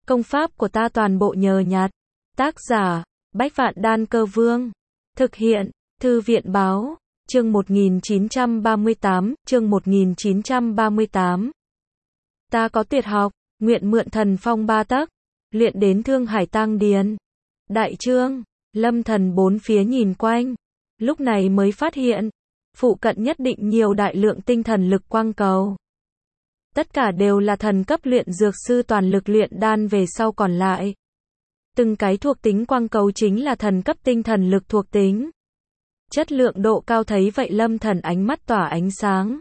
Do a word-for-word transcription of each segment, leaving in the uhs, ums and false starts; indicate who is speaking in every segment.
Speaker 1: Công pháp của ta toàn bộ nhờ nhặt. Tác giả, Bách Vạn Đan Cơ Vương. Thực hiện, Thư viện báo, chương một nghìn chín trăm ba mươi tám, chương một nghìn chín trăm ba mươi tám. Ta có tuyệt học, nguyện mượn thần phong ba tấc, luyện đến Thương Hải Tang Điền. Đại chương, Lâm Thần bốn phía nhìn quanh, lúc này mới phát hiện, phụ cận nhất định nhiều đại lượng tinh thần lực quang cầu. Tất cả đều là thần cấp luyện dược sư toàn lực luyện đan về sau còn lại. Từng cái thuộc tính quang cầu chính là thần cấp tinh thần lực thuộc tính. Chất lượng độ cao thấy vậy Lâm Thần ánh mắt tỏa ánh sáng.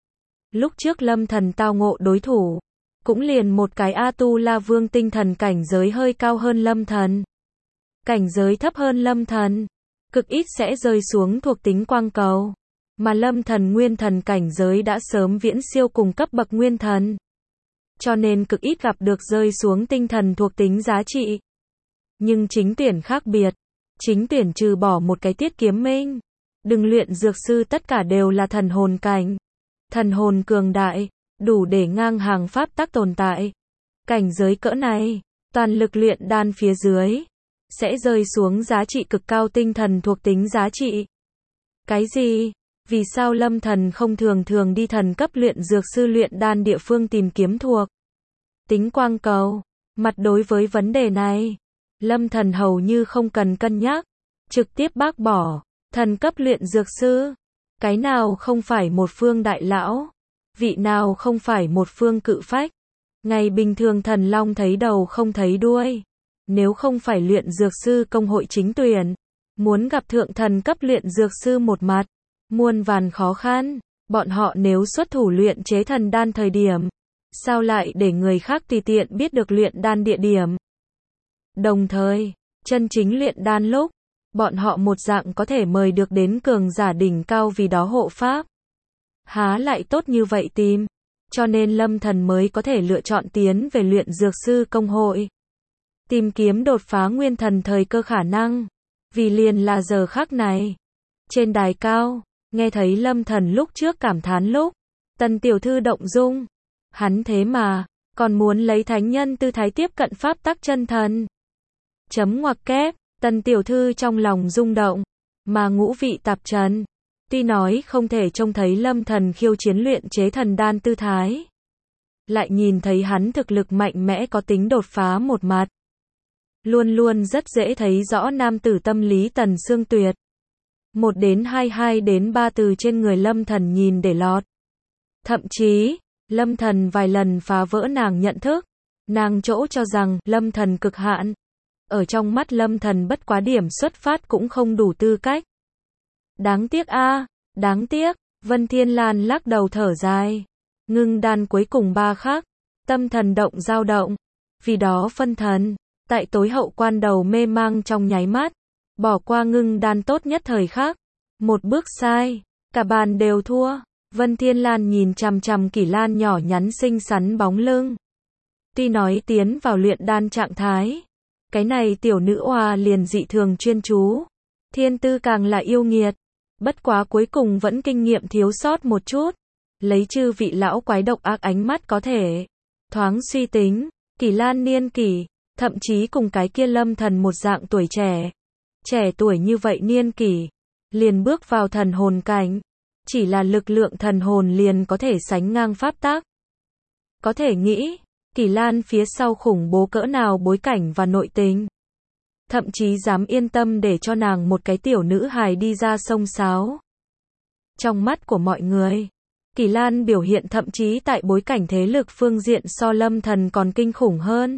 Speaker 1: Lúc trước Lâm Thần tao ngộ đối thủ, cũng liền một cái A Tu La Vương tinh thần cảnh giới hơi cao hơn Lâm Thần. Cảnh giới thấp hơn Lâm Thần, cực ít sẽ rơi xuống thuộc tính quang cầu. Mà Lâm Thần nguyên thần cảnh giới đã sớm viễn siêu cùng cấp bậc nguyên thần. Cho nên cực ít gặp được rơi xuống tinh thần thuộc tính giá trị. Nhưng chính tuyển khác biệt. Chính tuyển trừ bỏ một cái Tiết Kiếm Minh. Đừng luyện dược sư tất cả đều là thần hồn cảnh. Thần hồn cường đại, đủ để ngang hàng pháp tắc tồn tại. Cảnh giới cỡ này, toàn lực luyện đan phía dưới, sẽ rơi xuống giá trị cực cao tinh thần thuộc tính giá trị. Cái gì? Vì sao Lâm Thần không thường thường đi thần cấp luyện dược sư luyện đan địa phương tìm kiếm thuộc tính quang cầu? Mặt đối với vấn đề này, Lâm Thần hầu như không cần cân nhắc, trực tiếp bác bỏ. Thần cấp luyện dược sư, cái nào không phải một phương đại lão, vị nào không phải một phương cự phách. Ngày bình thường thần long thấy đầu không thấy đuôi. Nếu không phải luyện dược sư công hội chính tuyển, muốn gặp thượng thần cấp luyện dược sư một mặt, muôn vàn khó khăn. Bọn họ nếu xuất thủ luyện chế thần đan thời điểm, sao lại để người khác tùy tiện biết được luyện đan địa điểm? Đồng thời, chân chính luyện đan lúc, bọn họ một dạng có thể mời được đến cường giả đỉnh cao vì đó hộ pháp. Há lại tốt như vậy tìm, cho nên Lâm Thần mới có thể lựa chọn tiến về luyện dược sư công hội. Tìm kiếm đột phá nguyên thần thời cơ khả năng, vì liền là giờ khắc này. Trên đài cao, nghe thấy Lâm Thần lúc trước cảm thán lúc, Tần tiểu thư động dung. Hắn thế mà, còn muốn lấy thánh nhân tư thái tiếp cận pháp tắc chân thần. Chấm ngoặc kép, Tần tiểu thư trong lòng rung động, mà ngũ vị tạp trần. Tuy nói không thể trông thấy Lâm Thần khiêu chiến luyện chế thần đan tư thái, lại nhìn thấy hắn thực lực mạnh mẽ có tính đột phá một mặt. Luôn luôn rất dễ thấy rõ nam tử tâm lý Tần Sương Tuyệt. Một đến hai, hai đến ba từ trên người Lâm Thần nhìn để lọt. Thậm chí, Lâm Thần vài lần phá vỡ nàng nhận thức. Nàng chỗ cho rằng Lâm Thần cực hạn. Ở trong mắt Lâm Thần bất quá điểm xuất phát cũng không đủ tư cách. Đáng tiếc a, à, đáng tiếc. Vân Thiên Lan lắc đầu thở dài. Ngưng đan cuối cùng ba khắc, tâm thần động dao động, vì đó phân thần, tại tối hậu quan đầu mê mang trong nháy mắt, bỏ qua ngưng đan tốt nhất thời khắc, một bước sai, cả bàn đều thua. Vân Thiên Lan nhìn chằm chằm Kỷ Lan nhỏ nhắn xinh xắn bóng lưng. Tuy nói tiến vào luyện đan trạng thái, cái này tiểu nữ oa liền dị thường chuyên chú, thiên tư càng là yêu nghiệt, bất quá cuối cùng vẫn kinh nghiệm thiếu sót một chút. Lấy chư vị lão quái độc ác ánh mắt có thể thoáng suy tính, Kỷ Lan niên kỷ, thậm chí cùng cái kia Lâm Thần một dạng tuổi trẻ. Trẻ tuổi như vậy niên kỷ, liền bước vào thần hồn cảnh, chỉ là lực lượng thần hồn liền có thể sánh ngang pháp tắc. Có thể nghĩ, Kỷ Lan phía sau khủng bố cỡ nào bối cảnh và nội tình. Thậm chí dám yên tâm để cho nàng một cái tiểu nữ hài đi ra sông sáo. Trong mắt của mọi người, Kỷ Lan biểu hiện thậm chí tại bối cảnh thế lực phương diện so Lâm Thần còn kinh khủng hơn.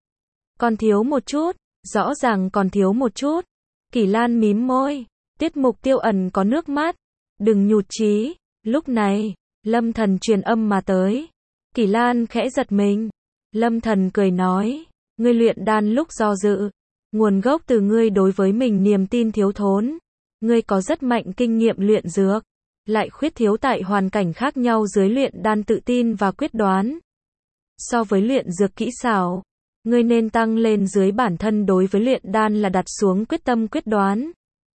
Speaker 1: Còn thiếu một chút, rõ ràng còn thiếu một chút. Kỷ Lan mím môi, tiết mục tiêu ẩn có nước mắt. Đừng nhụt chí. Lúc này, Lâm Thần truyền âm mà tới. Kỷ Lan khẽ giật mình. Lâm Thần cười nói, ngươi luyện đan lúc do dự, nguồn gốc từ ngươi đối với mình niềm tin thiếu thốn. Ngươi có rất mạnh kinh nghiệm luyện dược, lại khuyết thiếu tại hoàn cảnh khác nhau dưới luyện đan tự tin và quyết đoán. So với luyện dược kỹ xảo, ngươi nên tăng lên dưới bản thân đối với luyện đan là đặt xuống quyết tâm quyết đoán.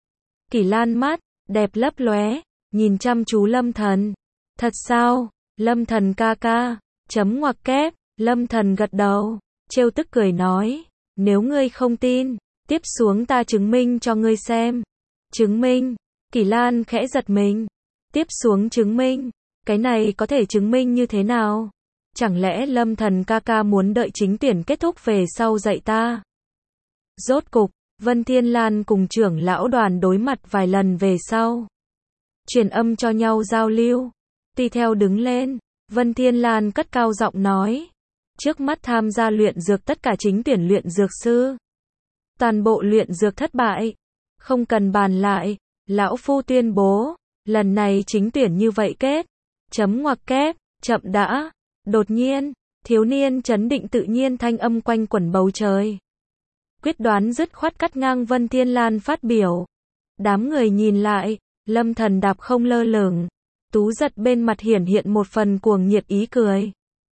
Speaker 1: Kỷ Lan mắt đẹp lấp lóe, nhìn chăm chú Lâm Thần. Thật sao? Lâm Thần ca ca, chấm ngoặc kép, Lâm Thần gật đầu. trêu tức cười nói, nếu ngươi không tin, tiếp xuống ta chứng minh cho ngươi xem. Chứng minh? Kỷ Lan khẽ giật mình. Tiếp xuống chứng minh? Cái này có thể chứng minh như thế nào? Chẳng lẽ Lâm Thần ca ca muốn đợi chính tuyển kết thúc về sau dạy ta? Rốt cục, Vân Thiên Lan cùng trưởng lão đoàn đối mặt vài lần về sau. Truyền âm cho nhau giao lưu. Tùy theo đứng lên, Vân Thiên Lan cất cao giọng nói. Trước mắt tham gia luyện dược tất cả chính tuyển luyện dược sư. Toàn bộ luyện dược thất bại. Không cần bàn lại, lão phu tuyên bố, lần này chính tuyển như vậy kết. Chấm ngoặc kép, chậm đã. Đột nhiên, thiếu niên trấn định tự nhiên thanh âm quanh quẩn bầu trời. Quyết đoán dứt khoát cắt ngang Vân Thiên Lan phát biểu. Đám người nhìn lại, Lâm Thần đạp không lơ lửng. Tú giật bên mặt hiển hiện một phần cuồng nhiệt ý cười.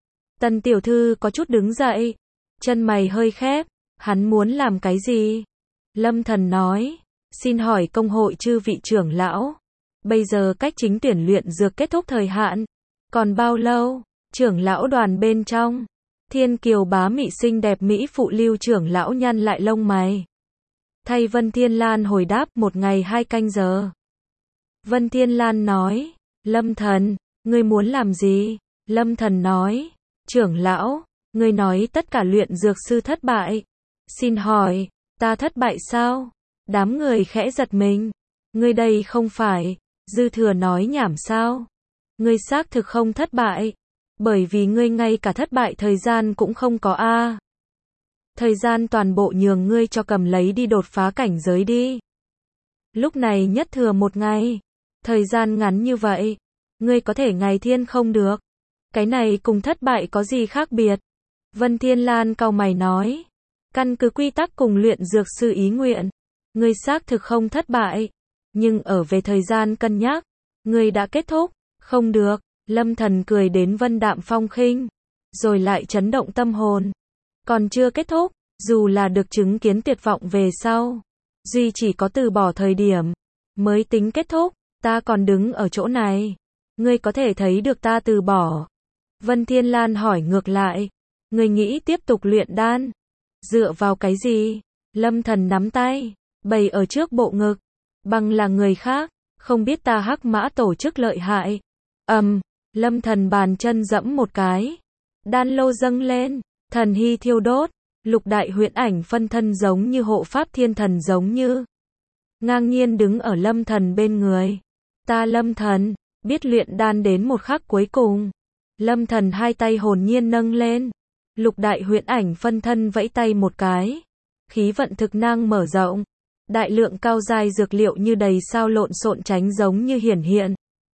Speaker 1: Tần tiểu thư có chút đứng dậy. Chân mày hơi khép, hắn muốn làm cái gì? Lâm Thần nói, xin hỏi công hội chư vị trưởng lão. Bây giờ cách chính tuyển luyện dược kết thúc thời hạn. Còn bao lâu? Trưởng lão đoàn bên trong. Thiên kiều bá mị xinh đẹp mỹ phụ Lưu trưởng lão nhăn lại lông mày. Thay Vân Thiên Lan hồi đáp một ngày hai canh giờ. Vân Thiên Lan nói, Lâm Thần, ngươi muốn làm gì? Lâm Thần nói, trưởng lão, ngươi nói tất cả luyện dược sư thất bại. Xin hỏi, ta thất bại sao? Đám người khẽ giật mình. Ngươi đây không phải, dư thừa nói nhảm sao? Ngươi xác thực không thất bại. Bởi vì ngươi ngay cả thất bại thời gian cũng không có a. À. Thời gian toàn bộ nhường ngươi cho cầm lấy đi đột phá cảnh giới đi. Lúc này nhất thừa một ngày. Thời gian ngắn như vậy. Ngươi có thể ngày thiên không được. Cái này cùng thất bại có gì khác biệt? Vân Thiên Lan cau mày nói. Căn cứ quy tắc cùng luyện dược sư ý nguyện. Ngươi xác thực không thất bại. Nhưng ở về thời gian cân nhắc. Ngươi đã kết thúc. Không được. Lâm Thần cười đến vân đạm phong khinh. Rồi lại chấn động tâm hồn. Còn chưa kết thúc. Dù là được chứng kiến tuyệt vọng về sau. Duy chỉ có từ bỏ thời điểm. Mới tính kết thúc. Ta còn đứng ở chỗ này. Ngươi có thể thấy được ta từ bỏ. Vân Thiên Lan hỏi ngược lại. Ngươi nghĩ tiếp tục luyện đan. Dựa vào cái gì? Lâm Thần nắm tay. Bày ở trước bộ ngực. Bằng là người khác. Không biết ta hắc mã tổ chức lợi hại. Ầm. Um, Lâm Thần bàn chân dẫm một cái. Đan lô dâng lên. Thần hy thiêu đốt. Lục đại huyễn ảnh phân thân giống như hộ pháp thiên thần giống như. Ngang nhiên đứng ở Lâm Thần bên người. Ta Lâm Thần. Biết luyện đan đến một khắc cuối cùng. Lâm Thần hai tay hồn nhiên nâng lên. Lục đại huyễn ảnh phân thân vẫy tay một cái. Khí vận thực năng mở rộng. Đại lượng cao giai dược liệu như đầy sao lộn xộn tránh giống như hiển hiện.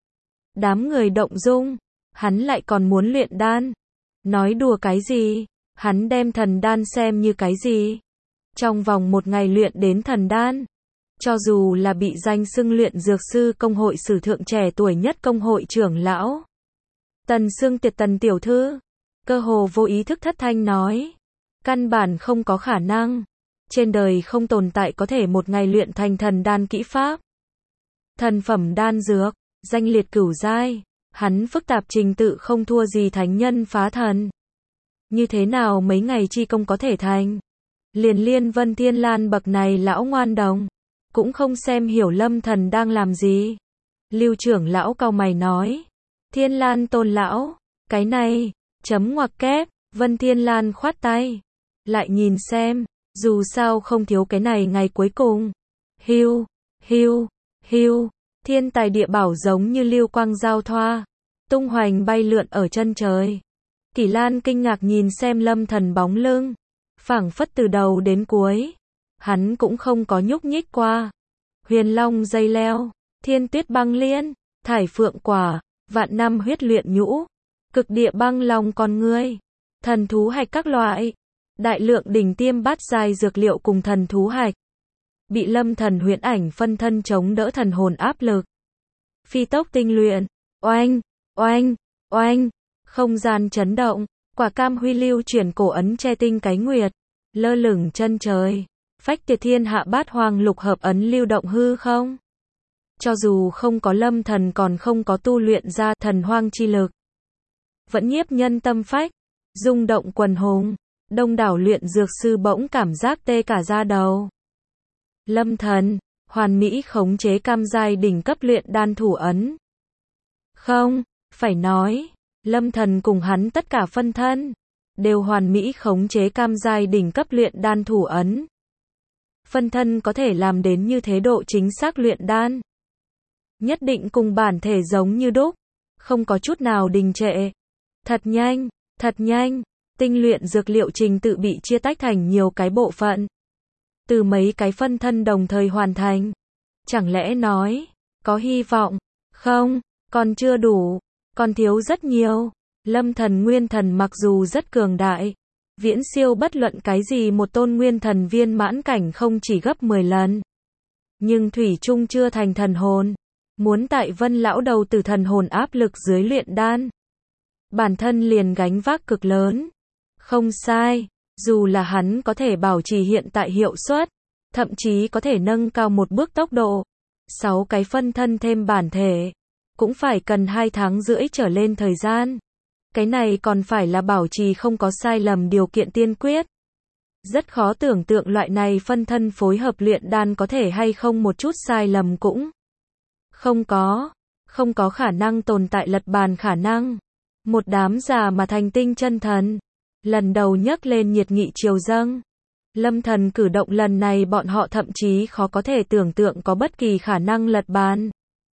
Speaker 1: Đám người động dung. Hắn lại còn muốn luyện đan. Nói đùa cái gì? Hắn đem thần đan xem như cái gì? Trong vòng một ngày luyện đến thần đan. Cho dù là bị danh xưng luyện dược sư công hội sử thượng trẻ tuổi nhất công hội trưởng lão. Tần Sương Tiệt Tần tiểu thư. Cơ hồ vô ý thức thất thanh nói. Căn bản không có khả năng. Trên đời không tồn tại có thể một ngày luyện thành thần đan kỹ pháp. Thần phẩm đan dược. Danh liệt cửu giai. Hắn phức tạp trình tự không thua gì thánh nhân phá thần. Như thế nào mấy ngày chi công có thể thành? Liền liên Vân Thiên Lan bậc này lão ngoan đồng. Cũng không xem hiểu Lâm Thần đang làm gì. Lưu trưởng lão cau mày nói. Thiên Lan tôn lão. Cái này. Chấm ngoặc kép. Vân Thiên Lan khoát tay. Lại nhìn xem. Dù sao không thiếu cái này ngày cuối cùng. Hiu. Hiu. Hiu. Thiên tài địa bảo giống như lưu quang giao thoa. Tung hoành bay lượn ở chân trời. Kỷ Lan kinh ngạc nhìn xem Lâm Thần bóng lưng. Phảng phất từ đầu đến cuối. Hắn cũng không có nhúc nhích qua. Huyền long dây leo. Thiên tuyết băng liên. Thải phượng quả. Vạn năm huyết luyện nhũ. Cực địa băng long con ngươi. Thần thú hạch các loại. Đại lượng đỉnh tiêm bát giai dược liệu cùng thần thú hạch. Bị Lâm Thần huyễn ảnh phân thân chống đỡ thần hồn áp lực. Phi tốc tinh luyện. Oanh, oanh, oanh. Không gian chấn động. Quả cam huy lưu chuyển cổ ấn che tinh cái nguyệt. Lơ lửng chân trời. Phách tuyệt thiên hạ bát hoang lục hợp ấn lưu động hư không. Cho dù không có Lâm Thần còn không có tu luyện ra thần hoang chi lực. Vẫn nhiếp nhân tâm phách. Rung động quần hùng. Đông đảo luyện dược sư bỗng cảm giác tê cả da đầu. Lâm Thần, hoàn mỹ khống chế cam giai đỉnh cấp luyện đan thủ ấn. Không, phải nói, Lâm Thần cùng hắn tất cả phân thân, đều hoàn mỹ khống chế cam giai đỉnh cấp luyện đan thủ ấn. Phân thân có thể làm đến như thế độ chính xác luyện đan. Nhất định cùng bản thể giống như đúc, không có chút nào đình trệ. Thật nhanh, thật nhanh, tinh luyện dược liệu trình tự bị chia tách thành nhiều cái bộ phận. Từ mấy cái phân thân đồng thời hoàn thành. Chẳng lẽ nói, có hy vọng? Không, còn chưa đủ, còn thiếu rất nhiều. Lâm Thần Nguyên Thần mặc dù rất cường đại, viễn siêu bất luận cái gì một tôn nguyên thần viên mãn cảnh không chỉ gấp mười lần. Nhưng thủy chung chưa thành thần hồn. Muốn tại Vân lão đầu tử thần hồn áp lực dưới luyện đan, bản thân liền gánh vác cực lớn. Không sai, dù là hắn có thể bảo trì hiện tại hiệu suất, thậm chí có thể nâng cao một bước tốc độ, sáu cái phân thân thêm bản thể, cũng phải cần hai tháng rưỡi trở lên thời gian. Cái này còn phải là bảo trì không có sai lầm điều kiện tiên quyết. Rất khó tưởng tượng loại này phân thân phối hợp luyện đan có thể hay không một chút sai lầm cũng không có, không có khả năng tồn tại lật bàn khả năng. Một đám già mà thành tinh chân thần, lần đầu nhấc lên nhiệt nghị triều dâng. Lâm Thần cử động lần này bọn họ thậm chí khó có thể tưởng tượng có bất kỳ khả năng lật bàn.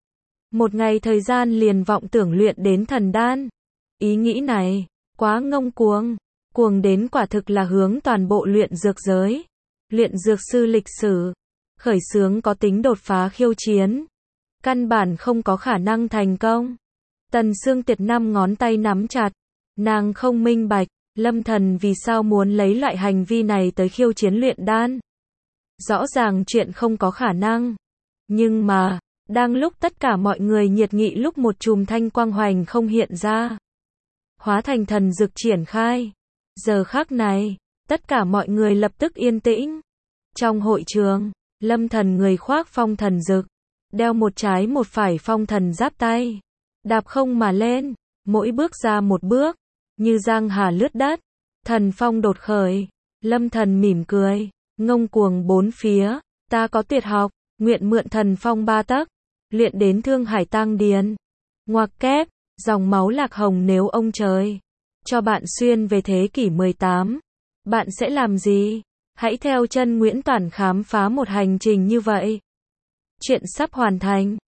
Speaker 1: Một ngày thời gian liền vọng tưởng luyện đến thần đan. Ý nghĩ này, quá ngông cuồng, cuồng đến quả thực là hướng toàn bộ luyện dược giới, luyện dược sư lịch sử, khởi xướng có tính đột phá khiêu chiến. Căn bản không có khả năng thành công. Tần Sương Tiệt năm ngón tay nắm chặt, nàng không minh bạch, Lâm Thần vì sao muốn lấy loại hành vi này tới khiêu chiến luyện đan. Rõ ràng chuyện không có khả năng. Nhưng mà, đang lúc tất cả mọi người nhiệt nghị lúc một chùm thanh quang hoành không hiện ra, hóa thành thần dực triển khai. Giờ khắc này, tất cả mọi người lập tức yên tĩnh. Trong hội trường, Lâm Thần người khoác phong thần dực, đeo một trái một phải phong thần giáp tay, đạp không mà lên, mỗi bước ra một bước, như giang hà lướt đất, thần phong đột khởi. Lâm Thần mỉm cười, ngông cuồng bốn phía, ta có tuyệt học, nguyện mượn thần phong ba tấc, luyện đến thương hải tang điền. Ngoặc kép, dòng máu lạc hồng nếu ông trời cho bạn xuyên về thế kỷ mười tám, bạn sẽ làm gì? Hãy theo chân Nguyễn Toản khám phá một hành trình như vậy. Chuyện sắp hoàn thành.